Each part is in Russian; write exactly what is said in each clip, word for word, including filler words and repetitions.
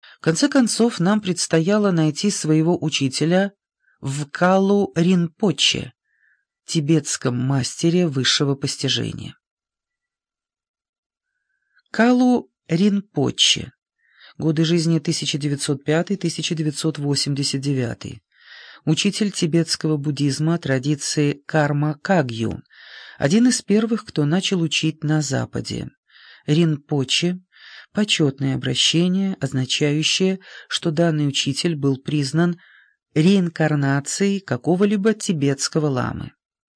В конце концов, нам предстояло найти своего учителя в Калу Ринпоче, тибетском мастере высшего постижения. Калу Ринпоче. Годы жизни тысяча девятьсот пятый — тысяча девятьсот восемьдесят девятый. Учитель тибетского буддизма традиции Карма-Кагью, один из первых, кто начал учить на Западе. Ринпоче – почетное обращение, означающее, что данный учитель был признан реинкарнацией какого-либо тибетского ламы.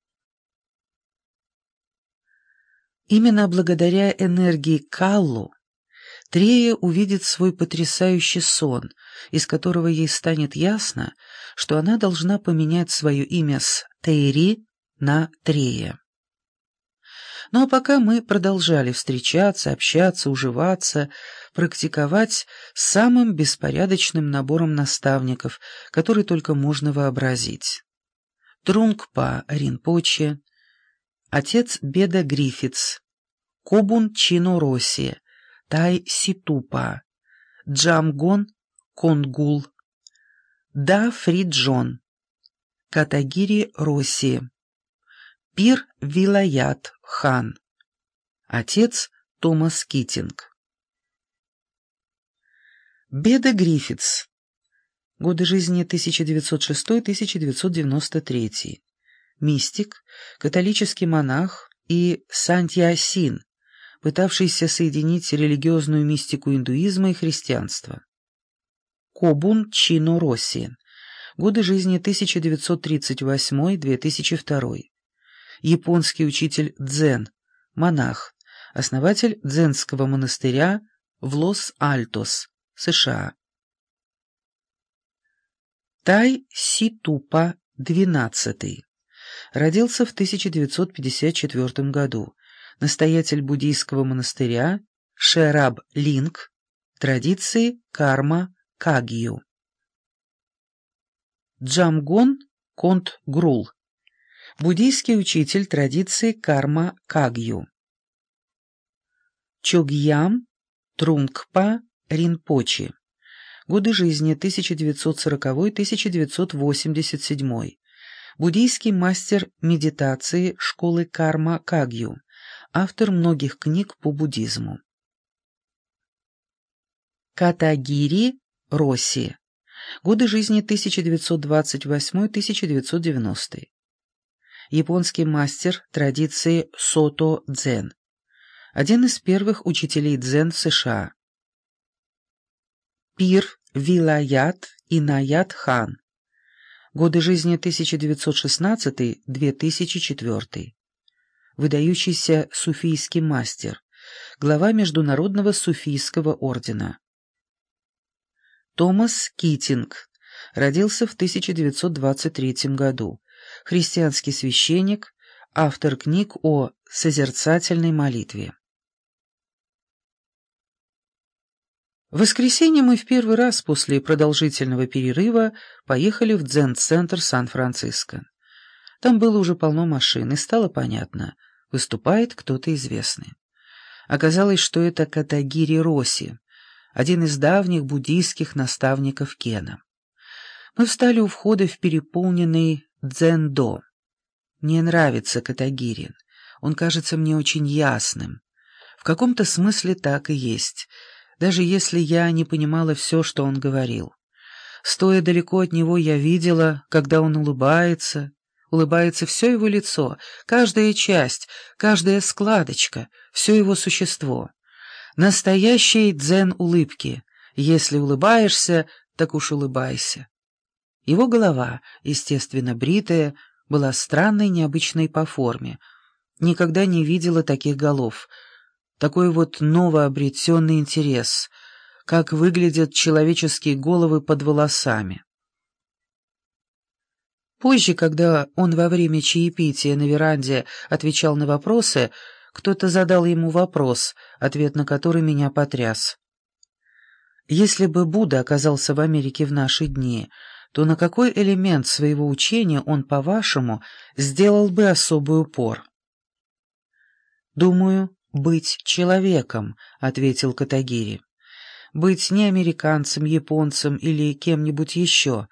Именно благодаря энергии Каллу Трея увидит свой потрясающий сон, из которого ей станет ясно, что она должна поменять свое имя с Тейри на Трея. Ну а пока мы продолжали встречаться, общаться, уживаться, практиковать с самым беспорядочным набором наставников, который только можно вообразить. Трунгпа Ринпоче, отец Беда Гриффитс, Кобун Чино Росси, Тай Ситупа, Джамгон Конгул, Да Фриджон, Катагири Росси, Пир Вилаят Хан, отец Томас Китинг. Беда Гриффитс. Годы жизни тысяча девятьсот шестой — тысяча девятьсот девяносто третий. Мистик, католический монах и сантьясин, пытавшийся соединить религиозную мистику индуизма и христианства. Кобун Чино Росси. Годы жизни тысяча девятьсот тридцать восьмой — две тысячи второй. Японский учитель дзен, монах, основатель дзенского монастыря в Лос-Альтос, США. Тай Ситупа двенадцатый. Родился в тысяча девятьсот пятьдесят четвёртом году. Настоятель буддийского монастыря Шераб-Линг, традиции Карма-Кагью. Джамгон Контгрул. Буддийский учитель традиции Карма-Кагью. Чогьям Трунгпа Ринпоче. Годы жизни тысяча девятьсот сороковой — тысяча девятьсот восемьдесят седьмой. Буддийский мастер медитации школы Карма-Кагью, автор многих книг по буддизму. Катагири Росси. Годы жизни тысяча девятьсот двадцать восьмой — тысяча девятьсот девяностый. Японский мастер традиции Сото-дзен, один из первых учителей дзен в США. Пир Вилаят Инаят Хан. Годы жизни тысяча девятьсот шестнадцатый — две тысячи четвёртый. Выдающийся суфийский мастер, глава Международного суфийского ордена. Томас Китинг. Родился в тысяча девятьсот двадцать третьем году. Христианский священник, автор книг о созерцательной молитве. В воскресенье мы в первый раз после продолжительного перерыва поехали в дзен-центр Сан-Франциско. Там было уже полно машин, и стало понятно, выступает кто-то известный. Оказалось, что это Катагири Росси, один из давних буддийских наставников Кена. Мы встали у входа в переполненный дзен-до. Мне нравится Катагири, он кажется мне очень ясным. В каком-то смысле так и есть, даже если я не понимала все, что он говорил. Стоя далеко от него, я видела, когда он улыбается, улыбается все его лицо, каждая часть, каждая складочка, все его существо. Настоящие дзен-улыбки. Если улыбаешься, так уж улыбайся. Его голова, естественно бритая, была странной, необычной по форме. Никогда не видела таких голов. Такой вот новообретенный интерес, как выглядят человеческие головы под волосами. Позже, когда он во время чаепития на веранде отвечал на вопросы, кто-то задал ему вопрос, ответ на который меня потряс. Если бы Будда оказался в Америке в наши дни, то на какой элемент своего учения он, по-вашему, сделал бы особый упор? «Думаю, быть человеком», — ответил Катагири. быть не американцем, японцем или кем-нибудь еще,